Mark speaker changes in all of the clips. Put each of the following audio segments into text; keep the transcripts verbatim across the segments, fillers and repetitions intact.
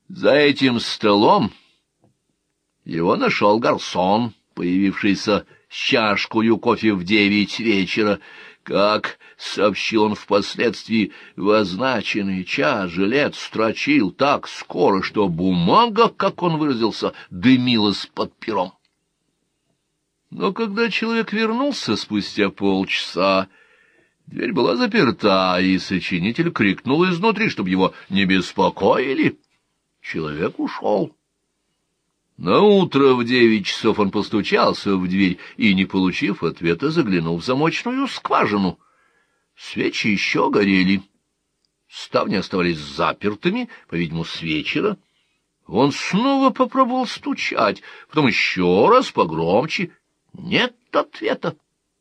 Speaker 1: За этим столом его нашел гарсон, появившийся с чашкою кофе в девять вечера. Как сообщил он впоследствии, в означенный час жилец строчил так скоро, что бумага, как он выразился, дымилась под пером. Но когда человек вернулся спустя полчаса, дверь была заперта, и сочинитель крикнул изнутри, чтобы его не беспокоили. Человек ушел. Наутро в девять часов он постучался в дверь и, не получив ответа, заглянул в замочную скважину. Свечи еще горели. Ставни оставались запертыми, по-видимому, с вечера. Он снова попробовал стучать, потом еще раз погромче. Нет ответа.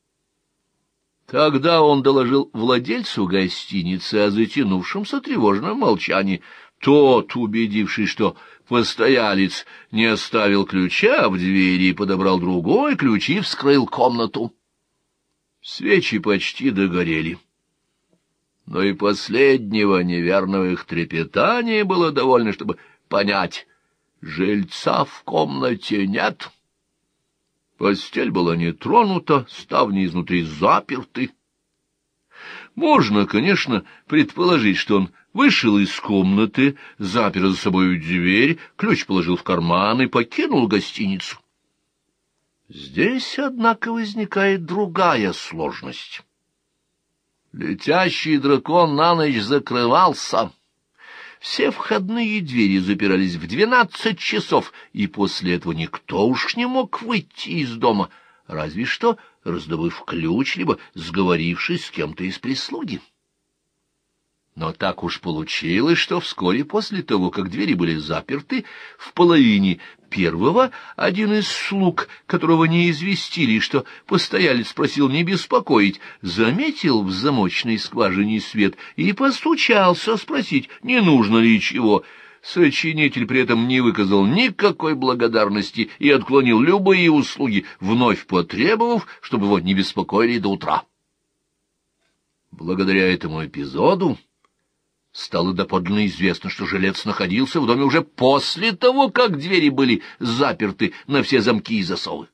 Speaker 1: Тогда он доложил владельцу гостиницы о затянувшемся тревожном молчании. Тот, убедившись, что постоялец не оставил ключа в двери, подобрал другой ключ и вскрыл комнату. Свечи почти догорели. Но и последнего неверного их трепетания было довольно, чтобы понять — жильца в комнате нет. Постель была не тронута, ставни изнутри заперты. Можно, конечно, предположить, что он вышел из комнаты, запер за собою дверь, ключ положил в карман и покинул гостиницу. Здесь, однако, возникает другая сложность. Летящий дракон на ночь закрывался. Все входные двери запирались в двенадцать часов, и после этого никто уж не мог выйти из дома, разве что раздобыв ключ, либо сговорившись с кем-то из прислуги. Но так уж получилось, что вскоре после того, как двери были заперты, в половине первого один из слуг, которого не известили, что постоялец просил не беспокоить, заметил в замочной скважине свет и постучался спросить, не нужно ли чего. Сочинитель при этом не выказал никакой благодарности и отклонил любые услуги, вновь потребовав, чтобы его не беспокоили до утра. Благодаря этому эпизоду стало доподлинно известно, что жилец находился в доме уже после того, как двери были заперты на все замки и засовы.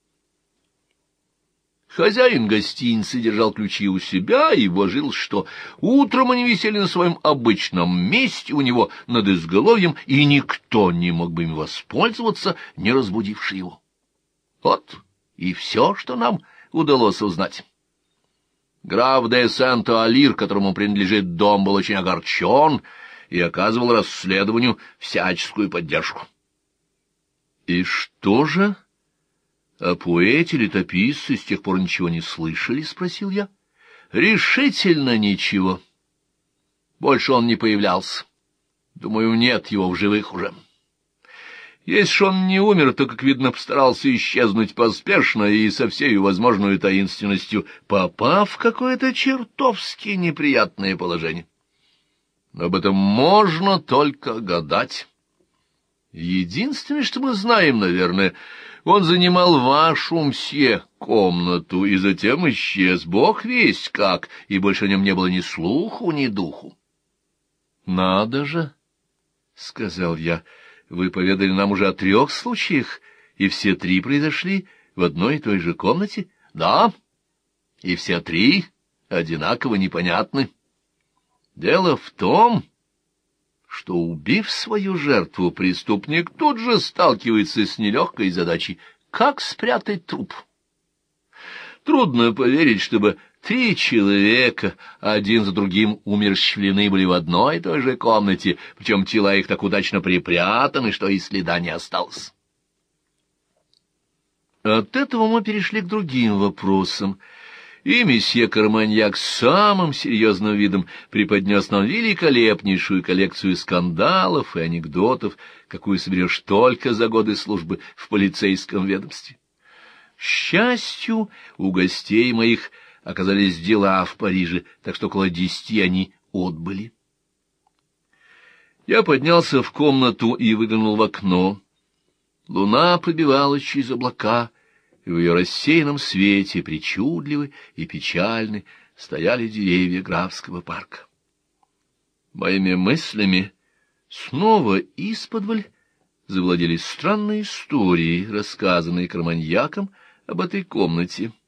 Speaker 1: Хозяин гостиницы держал ключи у себя и божился, что утром они висели на своем обычном месте у него над изголовьем, и никто не мог бы им воспользоваться, не разбудивший его. Вот и все, что нам удалось узнать. Граф де Сент-Алир, которому принадлежит дом, был очень огорчен и оказывал расследованию всяческую поддержку. — И что же? О поэте-летописце с тех пор ничего не слышали? — спросил я. — Решительно ничего. Больше он не появлялся. Думаю, нет его в живых уже. Если он не умер, то, как видно, постарался исчезнуть поспешно и со всей возможной таинственностью, попав в какое-то чертовски неприятное положение. Но об этом можно только гадать. Единственное, что мы знаем, наверное, он занимал вашу, мсье, комнату и затем исчез, бог весть как, и больше о нем не было ни слуху, ни духу. — Надо же, — сказал я, — вы поведали нам уже о трех случаях, и все три произошли в одной и той же комнате? — Да, и все три одинаково непонятны. Дело в том, что, убив свою жертву, преступник тут же сталкивается с нелегкой задачей — как спрятать труп. Трудно поверить, чтобы три человека один за другим умерщвлены были в одной и той же комнате, причем тела их так удачно припрятаны, что и следа не осталось. От этого мы перешли к другим вопросам, и месье Карманьяк с самым серьезным видом преподнес нам великолепнейшую коллекцию скандалов и анекдотов, какую соберешь только за годы службы в полицейском ведомстве. К счастью, у гостей моих оказались дела в Париже, так что около десяти они отбыли. Я поднялся в комнату и выглянул в окно. Луна пробивалась через облака, и в ее рассеянном свете, причудливы и печальны, стояли деревья графского парка. Моими мыслями Снова исподволь завладели странные истории, рассказанные Карманьяком об этой комнате.